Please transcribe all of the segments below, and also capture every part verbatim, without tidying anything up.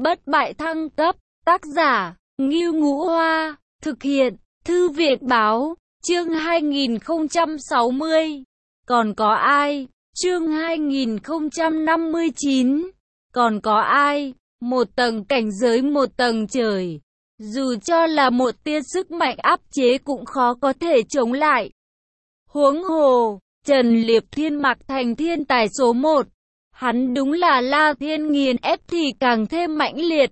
bất bại thăng cấp, tác giả, Ngưu Ngũ Hoa, thực hiện, Thư viện Báo, chương hai nghìn không trăm sáu mươi. Còn có ai? Chương hai nghìn không trăm năm mươi chín. Còn có ai? Một tầng cảnh giới một tầng trời. Dù cho là một tia sức mạnh áp chế cũng khó có thể chống lại. Huống hồ, Trần Liệp Thiên mặc thành thiên tài số một. Hắn đúng là La Thiên nghiền ép thì càng thêm mãnh liệt.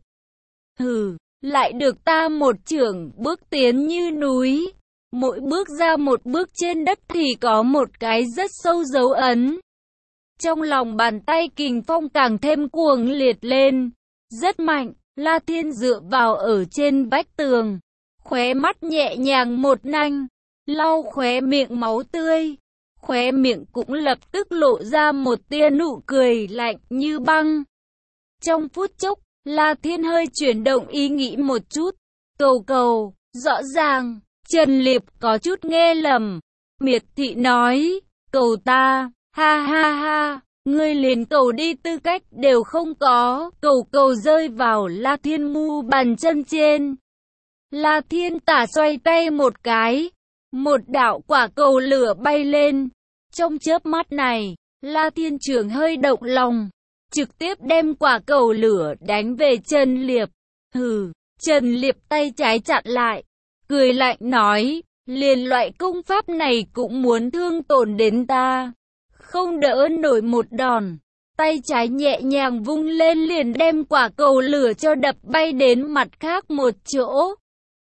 Hừ, lại được ta một chưởng bước tiến như núi. Mỗi bước ra một bước trên đất thì có một cái rất sâu dấu ấn. Trong lòng bàn tay kình phong càng thêm cuồng liệt lên. Rất mạnh, La Thiên dựa vào ở trên vách tường. Khóe mắt nhẹ nhàng một nanh, lau khóe miệng máu tươi. Khóe miệng cũng lập tức lộ ra một tia nụ cười lạnh như băng. Trong phút chốc, La Thiên hơi chuyển động ý nghĩ một chút. Cầu cầu, rõ ràng, Trần Liệp có chút nghe lầm. Miệt thị nói, cầu ta, ha ha ha, ngươi liền cầu đi tư cách đều không có. Cầu cầu rơi vào La Thiên mu bàn chân trên. La Thiên tả xoay tay một cái. Một đạo quả cầu lửa bay lên. Trong chớp mắt này, La Thiên Trường hơi động lòng, trực tiếp đem quả cầu lửa đánh về Trần Liệp. Hừ, Trần Liệp tay trái chặn lại, cười lạnh nói, liền loại công pháp này cũng muốn thương tổn đến ta. Không đỡ nổi một đòn, tay trái nhẹ nhàng vung lên liền đem quả cầu lửa cho đập bay đến mặt khác một chỗ.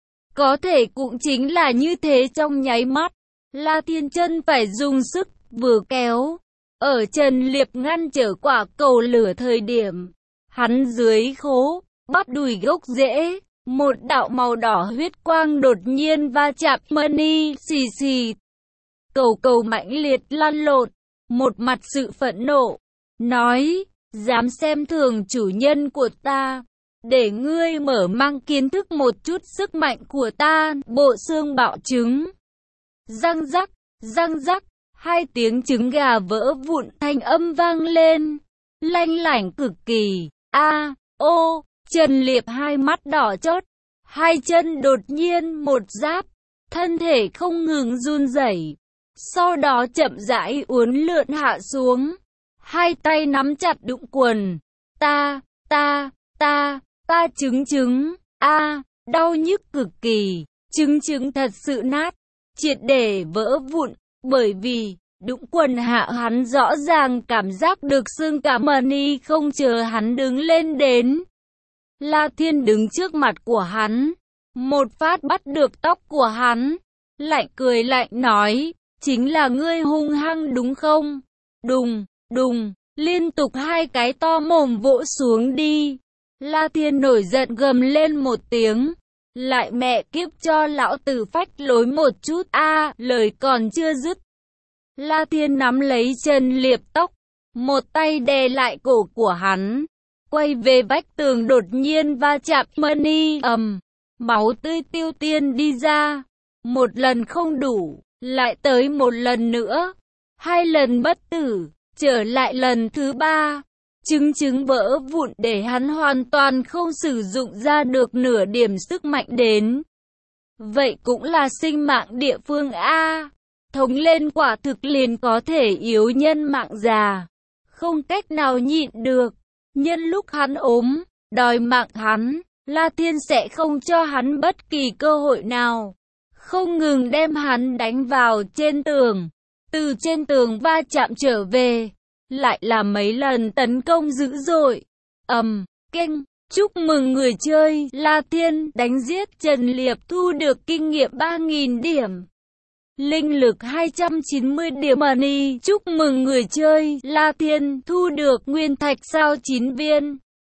Có thể cũng chính là như thế trong nháy mắt, La Thiên chân phải dùng sức vừa kéo. Ở Trần Liệp ngăn trở quả cầu lửa thời điểm, hắn dưới khố, bắp đùi gốc rễ, một đạo màu đỏ huyết quang đột nhiên va chạm mani, xì xì. Cầu cầu mãnh liệt lăn lộn, một mặt sự phẫn nộ, nói, dám xem thường chủ nhân của ta, để ngươi mở mang kiến thức một chút sức mạnh của ta, bộ xương bạo trứng. Răng rắc, răng rắc, hai tiếng trứng gà vỡ vụn thanh âm vang lên, lanh lảnh cực kỳ. A, ô, Trần Liệp hai mắt đỏ chót, hai chân đột nhiên một giáp, thân thể không ngừng run rẩy, sau đó chậm rãi uốn lượn hạ xuống, hai tay nắm chặt đũng quần. Ta, ta, ta, ta trứng trứng, a, đau nhức cực kỳ, trứng trứng thật sự nát, triệt để vỡ vụn. Bởi vì, đũng quần hạ hắn rõ ràng cảm giác được xương cả mani không chờ hắn đứng lên đến. La Thiên đứng trước mặt của hắn, một phát bắt được tóc của hắn, lạnh cười lạnh nói, chính là ngươi hung hăng đúng không? Đùng, đùng, liên tục hai cái to mồm vỗ xuống đi. La Thiên nổi giận gầm lên một tiếng. Lại mẹ kiếp cho lão tử phách lối một chút a, à, lời còn chưa dứt. La Thiên nắm lấy Trần Liệp tóc, một tay đè lại cổ của hắn, quay về vách tường đột nhiên va chạm mani ầm, máu tươi tiêu tiên đi ra. Một lần không đủ, lại tới một lần nữa, hai lần bất tử, trở lại lần thứ ba. Trứng trứng vỡ vụn để hắn hoàn toàn không sử dụng ra được nửa điểm sức mạnh đến. Vậy cũng là sinh mạng địa phương A. Thống lên quả thực liền có thể yếu nhân mạng già. Không cách nào nhịn được. Nhân lúc hắn ốm, đòi mạng hắn, La Thiên sẽ không cho hắn bất kỳ cơ hội nào. Không ngừng đem hắn đánh vào trên tường. Từ trên tường va chạm trở về. Lại là mấy lần tấn công dữ dội. Ầm, keng, chúc mừng người chơi, La Thiên đánh giết Trần Liệp thu được kinh nghiệm ba nghìn điểm. Linh lực hai trăm chín mươi điểm money, chúc mừng người chơi, La Thiên thu được nguyên thạch sao chín viên.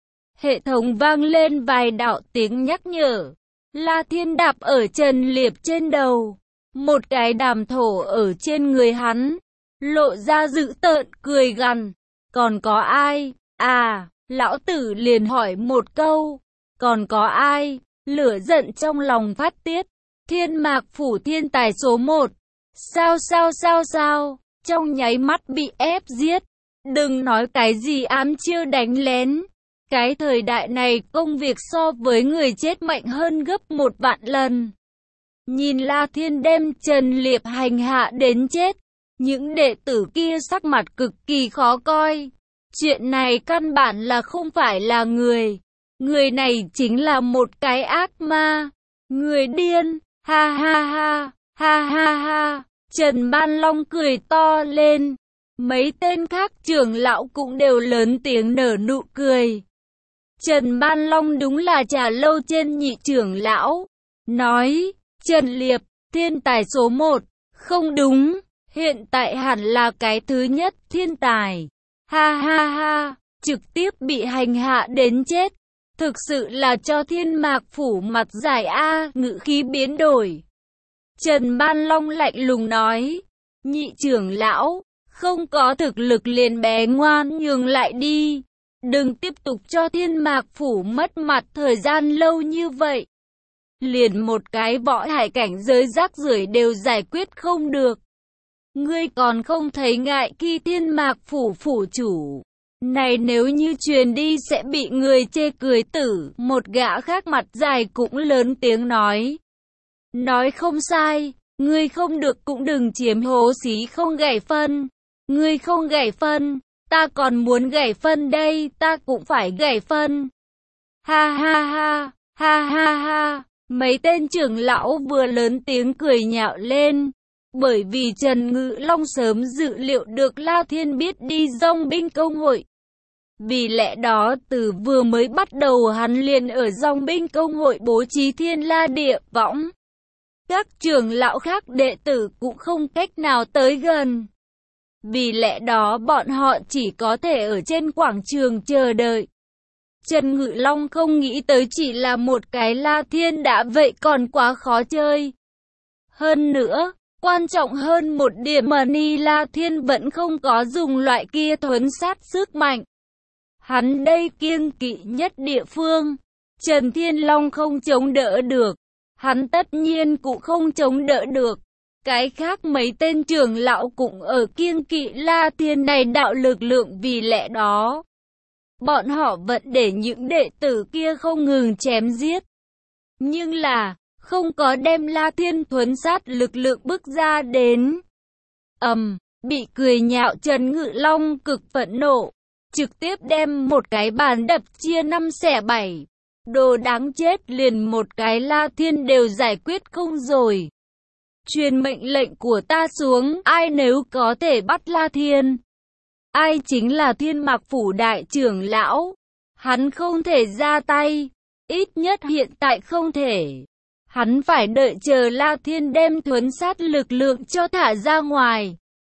Hệ thống vang lên vài đạo tiếng nhắc nhở. La Thiên đạp ở Trần Liệp trên đầu. Một cái đàm thổ ở trên người hắn. Lộ ra dữ tợn cười gằn. Còn có ai? À, lão tử liền hỏi một câu. Còn có ai? Lửa giận trong lòng phát tiết. Thiên Mạc Phủ thiên tài số một. Sao sao sao sao? Trong nháy mắt bị ép giết. Đừng nói cái gì ám chiêu đánh lén. Cái thời đại này công việc so với người chết mạnh hơn gấp một vạn lần. Nhìn La Thiên đem Trần Liệp hành hạ đến chết, những đệ tử kia sắc mặt cực kỳ khó coi. Chuyện này căn bản là không phải là người. Người này chính là một cái ác ma. Người điên, ha ha ha, ha ha ha. Trần Ban Long cười to lên. Mấy tên khác trưởng lão cũng đều lớn tiếng nở nụ cười. Trần Ban Long đúng là trà lâu trên nhị trưởng lão. Nói, Trần Liệp, thiên tài số một. Không đúng, hiện tại hẳn là cái thứ nhất thiên tài. Ha ha ha, trực tiếp bị hành hạ đến chết. Thực sự là cho Thiên Mạc Phủ mặt dài a. Ngữ khí biến đổi. Trần Ban Long lạnh lùng nói, nhị trưởng lão, không có thực lực liền bé ngoan nhường lại đi. Đừng tiếp tục cho Thiên Mạc Phủ mất mặt thời gian lâu như vậy. Liền một cái võ hải cảnh giới rác rưởi đều giải quyết không được. Ngươi còn không thấy ngại khi Thiên Mạc Phủ phủ chủ này nếu như truyền đi sẽ bị người chê cười tử. Một gã khác mặt dài cũng lớn tiếng nói. Nói không sai, ngươi không được cũng đừng chiếm hố xí không gảy phân. Ngươi không gảy phân, ta còn muốn gảy phân đây, ta cũng phải gảy phân. Ha ha ha, ha ha ha, mấy tên trưởng lão vừa lớn tiếng cười nhạo lên. Bởi vì Trần Ngự Long sớm dự liệu được La Thiên biết đi dòng binh công hội. Vì lẽ đó từ vừa mới bắt đầu hắn liền ở dòng binh công hội bố trí Thiên La Địa Võng. Các trưởng lão khác đệ tử cũng không cách nào tới gần. Vì lẽ đó bọn họ chỉ có thể ở trên quảng trường chờ đợi. Trần Ngự Long không nghĩ tới chỉ là một cái La Thiên đã vậy còn quá khó chơi. Hơn nữa, quan trọng hơn một điểm mà Ni La Thiên vẫn không có dùng loại kia thuấn sát sức mạnh. Hắn đây kiêng kỵ nhất địa phương. Trần Thiên Long không chống đỡ được. Hắn tất nhiên cũng không chống đỡ được. Cái khác mấy tên trưởng lão cũng ở kiêng kỵ La Thiên này đạo lực lượng vì lẽ đó. Bọn họ vẫn để những đệ tử kia không ngừng chém giết. Nhưng là, không có đem La Thiên thuấn sát lực lượng bức ra đến. Ầm, um, bị cười nhạo Trần Ngự Long cực phẫn nộ. Trực tiếp đem một cái bàn đập chia năm xẻ bảy. Đồ đáng chết liền một cái La Thiên đều giải quyết không rồi. Truyền mệnh lệnh của ta xuống, ai nếu có thể bắt La Thiên. Ai chính là Thiên Mạc Phủ đại trưởng lão. Hắn không thể ra tay. Ít nhất hiện tại không thể. Hắn phải đợi chờ La Thiên đem thuấn sát lực lượng cho thả ra ngoài.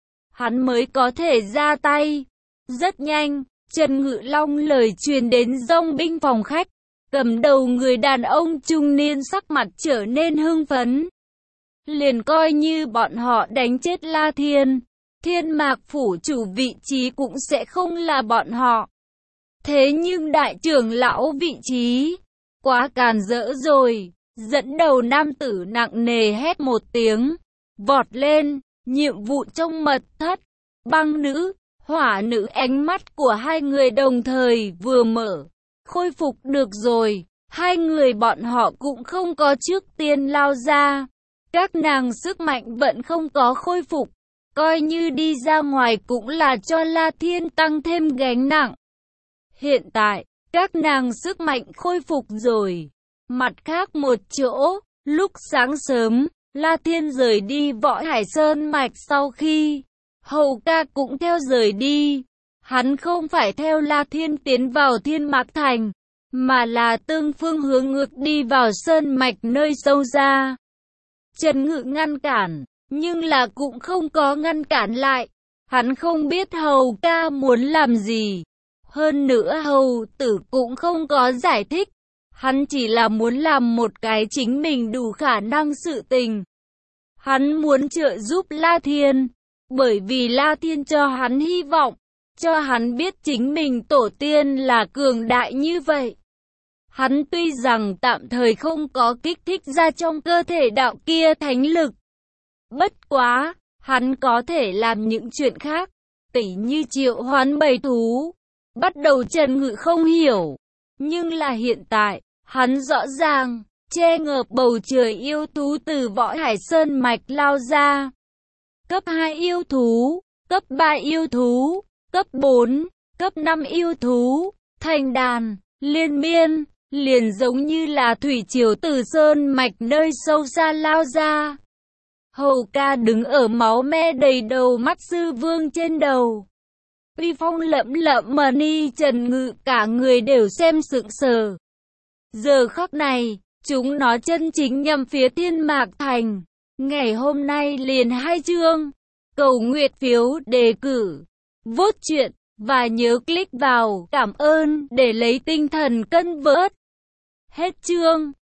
Hắn mới có thể ra tay. Rất nhanh, Trần Ngự Long lời truyền đến dòng binh phòng khách. Cầm đầu người đàn ông trung niên sắc mặt trở nên hưng phấn. Liền coi như bọn họ đánh chết La Thiên, Thiên Mạc Phủ chủ vị trí cũng sẽ không là bọn họ. Thế nhưng đại trưởng lão vị trí, quá càn rỡ rồi. Dẫn đầu nam tử nặng nề hét một tiếng, vọt lên, nhiệm vụ trong mật thất. Băng nữ, hỏa nữ ánh mắt của hai người đồng thời vừa mở. Khôi phục được rồi, hai người bọn họ cũng không có trước tiên lao ra. Các nàng sức mạnh vẫn không có khôi phục, coi như đi ra ngoài cũng là cho La Thiên tăng thêm gánh nặng. Hiện tại, các nàng sức mạnh khôi phục rồi. Mặt khác một chỗ, lúc sáng sớm, La Thiên rời đi Võ Hải Sơn Mạch sau khi Hầu Ca cũng theo rời đi. Hắn không phải theo La Thiên tiến vào Thiên Mạc Thành, mà là tương phương hướng ngược đi vào Sơn Mạch nơi sâu ra. Trần Ngự ngăn cản, nhưng là cũng không có ngăn cản lại. Hắn không biết Hầu Ca muốn làm gì. Hơn nữa Hầu Tử cũng không có giải thích. Hắn chỉ là muốn làm một cái chính mình đủ khả năng sự tình. Hắn muốn trợ giúp La Thiên, bởi vì La Thiên cho hắn hy vọng, cho hắn biết chính mình tổ tiên là cường đại như vậy. Hắn tuy rằng tạm thời không có kích thích ra trong cơ thể đạo kia thánh lực. Bất quá, hắn có thể làm những chuyện khác, tỉ như triệu hoán bầy thú. Bắt đầu Trần Ngự không hiểu, Nhưng là hiện tại, hắn rõ ràng, che ngợp bầu trời yêu thú từ Võ Hải Sơn mạch lao ra. Cấp hai yêu thú, cấp ba yêu thú, cấp bốn, cấp năm yêu thú, thành đàn, liên miên, liền giống như là thủy triều từ sơn mạch nơi sâu xa lao ra. Hầu ca đứng ở máu me đầy đầu mắt sư vương trên đầu. Uy phong lẫm lẫm mà ni trần ngự cả người đều xem sững sờ. Giờ khắc này, chúng nó chân chính nhằm phía Thiên Mạc Thành. Ngày hôm nay liền hai chương. Cầu nguyện phiếu đề cử, vote chuyện, và nhớ click vào cảm ơn để lấy tinh thần cân vớt. Hết chương.